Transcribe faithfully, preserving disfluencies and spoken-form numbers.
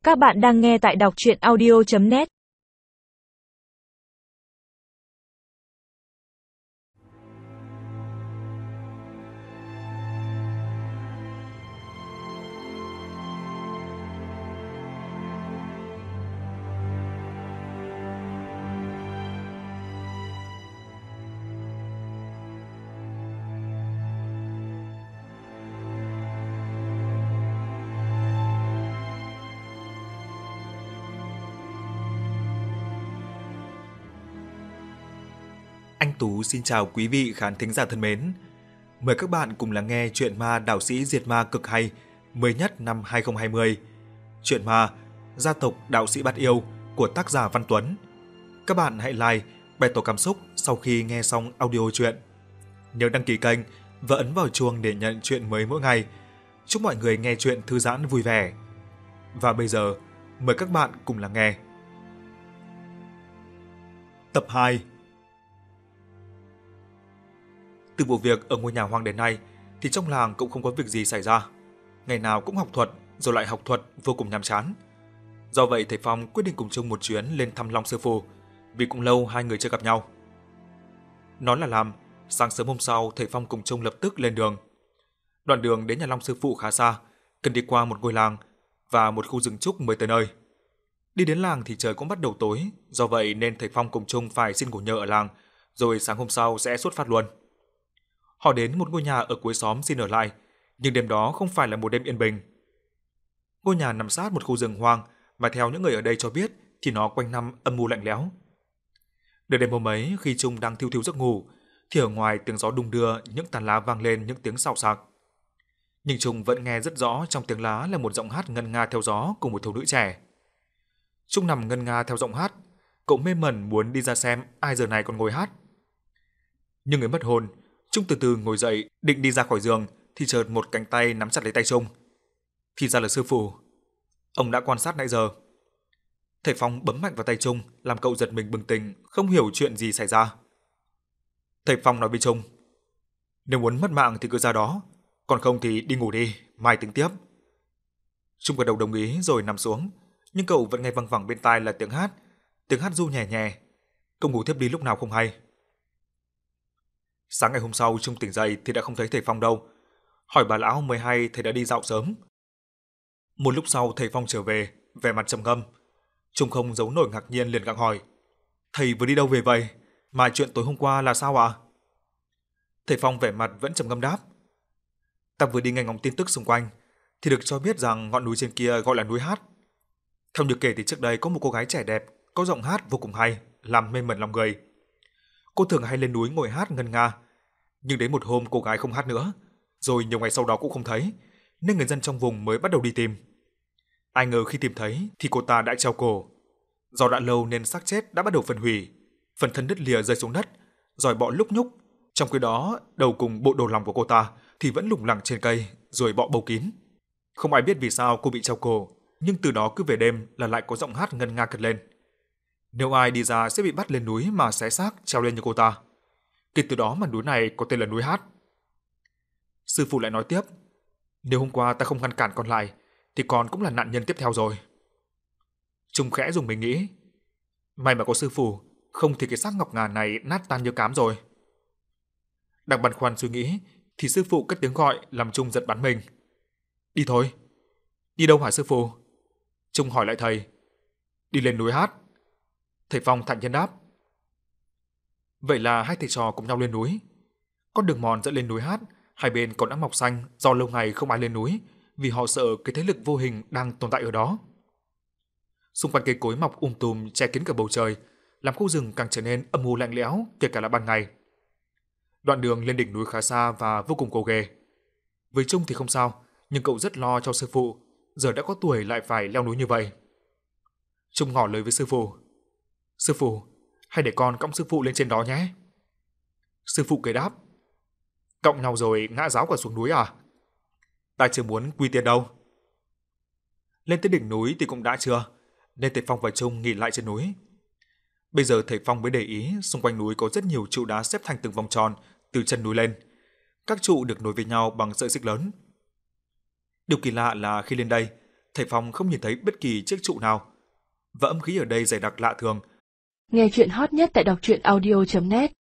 Các bạn đang nghe tại đọc truyện audio chấm net. Anh Tú xin chào quý vị khán thính giả thân mến. Mời các bạn cùng lắng nghe truyện ma đạo sĩ diệt ma cực hay mới nhất năm hai không hai không. Truyện ma Gia tộc đạo sĩ Bát Yêu của tác giả Văn Tuấn. Các bạn hãy like, bày tỏ cảm xúc sau khi nghe xong audio truyện. Nhớ đăng ký kênh và ấn vào chuông để nhận truyện mới mỗi ngày. Chúc mọi người nghe truyện thư giãn vui vẻ. Và bây giờ, mời các bạn cùng lắng nghe. Tập hai. Từ vụ việc ở ngôi nhà hoang đến nay thì trong làng cũng không có việc gì xảy ra. Ngày nào cũng học thuật rồi lại học thuật vô cùng nhàm chán. Do vậy thầy Phong quyết định cùng chung một chuyến lên thăm Long sư phụ, vì cũng lâu hai người chưa gặp nhau. Nói là làm, sáng sớm hôm sau thầy Phong cùng chung lập tức lên đường. Đoạn đường đến nhà Long sư phụ khá xa, cần đi qua một ngôi làng và một khu rừng trúc mới tới nơi. Đi đến làng thì trời cũng bắt đầu tối, do vậy nên thầy Phong cùng chung phải xin ngủ nhờ ở làng, rồi sáng hôm sau sẽ xuất phát luôn. Họ đến một ngôi nhà ở cuối xóm xin ở lại, nhưng đêm đó không phải là một đêm yên bình. Ngôi nhà nằm sát một khu rừng hoang, mà theo những người ở đây cho biết thì nó quanh năm âm u lạnh lẽo. Nửa đêm hôm ấy, khi Trung đang thiu thiu giấc ngủ, thì ở ngoài tiếng gió đung đưa, những tàn lá vang lên những tiếng xào xạc. Nhưng Trung vẫn nghe rất rõ trong tiếng lá là một giọng hát ngân nga theo gió của một thiếu nữ trẻ. Trung nằm ngân nga theo giọng hát, cậu mê mẩn muốn đi ra xem ai giờ này còn ngồi hát. Nhưng người mất hồn, Trung từ từ ngồi dậy, định đi ra khỏi giường thì chợt một cánh tay nắm chặt lấy tay Trung. Thì ra là sư phụ. Ông đã quan sát nãy giờ. Thầy Phong bấm mạnh vào tay Trung, làm cậu giật mình bừng tỉnh, không hiểu chuyện gì xảy ra. Thầy Phong nói với Trung: "Nếu muốn mất mạng thì cứ ra đó, còn không thì đi ngủ đi, mai tính tiếp." Trung gật đầu đồng ý rồi nằm xuống, nhưng cậu vẫn nghe văng vẳng bên tai là tiếng hát, tiếng hát ru nhẹ nhẹ. Cậu ngủ thiếp đi lúc nào không hay. Sáng ngày hôm sau Trung tỉnh dậy thì đã không thấy thầy Phong đâu. Hỏi bà lão mới hay thầy đã đi dạo sớm. Một lúc sau thầy Phong trở về, vẻ mặt trầm ngâm. Trung không giấu nổi ngạc nhiên liền gặng hỏi: "Thầy vừa đi đâu về vậy? Mà chuyện tối hôm qua là sao ạ?" Thầy Phong vẻ mặt vẫn trầm ngâm đáp: "Ta vừa đi nghe ngóng tin tức xung quanh, thì được cho biết rằng ngọn núi trên kia gọi là núi Hát. Theo như kể thì trước đây có một cô gái trẻ đẹp, có giọng hát vô cùng hay, làm mê mẩn lòng người. Cô thường hay lên núi ngồi hát ngân nga, nhưng đến một hôm cô gái không hát nữa, rồi nhiều ngày sau đó cũng không thấy, nên người dân trong vùng mới bắt đầu đi tìm. Ai ngờ khi tìm thấy thì cô ta đã treo cổ. Do đã lâu nên xác chết đã bắt đầu phân hủy, phần thân đứt lìa rơi xuống đất, rồi bọ lúc nhúc. Trong khi đó, đầu cùng bộ đồ lòng của cô ta thì vẫn lủng lẳng trên cây, rồi bọ bâu kín. Không ai biết vì sao cô bị treo cổ, nhưng từ đó cứ về đêm là lại có giọng hát ngân nga cất lên. Nếu ai đi ra sẽ bị bắt lên núi mà xé xác treo lên như cô ta. Kể từ đó mà núi này có tên là núi Hát." Sư phụ lại nói tiếp: "Nếu hôm qua ta không ngăn cản con lại, thì con cũng là nạn nhân tiếp theo rồi." Trung khẽ dùng mình nghĩ: may mà có sư phụ, không thì cái xác ngọc ngà này nát tan như cám rồi. Đang băn khoăn suy nghĩ, thì sư phụ cất tiếng gọi làm Trung giật bắn mình. "Đi thôi." "Đi đâu hả sư phụ?" Trung hỏi lại thầy. "Đi lên núi Hát." Thầy Phong thản nhiên đáp. Vậy là hai thầy trò cùng nhau lên núi. Con đường mòn dẫn lên núi Hát, hai bên còn đã mọc xanh do lâu ngày không ai lên núi, vì họ sợ cái thế lực vô hình đang tồn tại ở đó. Xung quanh cây cối mọc um tùm che kín cả bầu trời, làm khu rừng càng trở nên âm u lạnh lẽo kể cả là ban ngày. Đoạn đường lên đỉnh núi khá xa và vô cùng gồ ghề. Với Trung thì không sao, nhưng cậu rất lo cho sư phụ, giờ đã có tuổi lại phải leo núi như vậy. Trung ngỏ lời với sư phụ: "Sư phụ, hay để con cõng sư phụ lên trên đó nhé." Sư phụ cười đáp: "Cõng nhau rồi ngã ráo cả xuống núi à? Ta chưa muốn quy tiên đâu." Lên tới đỉnh núi thì cũng đã trưa, nên thầy Phong và Trung nghỉ lại trên núi. Bây giờ thầy Phong mới để ý xung quanh núi có rất nhiều trụ đá xếp thành từng vòng tròn từ chân núi lên. Các trụ được nối với nhau bằng sợi xích lớn. Điều kỳ lạ là khi lên đây, thầy Phong không nhìn thấy bất kỳ chiếc trụ nào. Và âm khí ở đây dày đặc lạ thường. Nghe chuyện hot nhất tại đọc truyện audio chấm net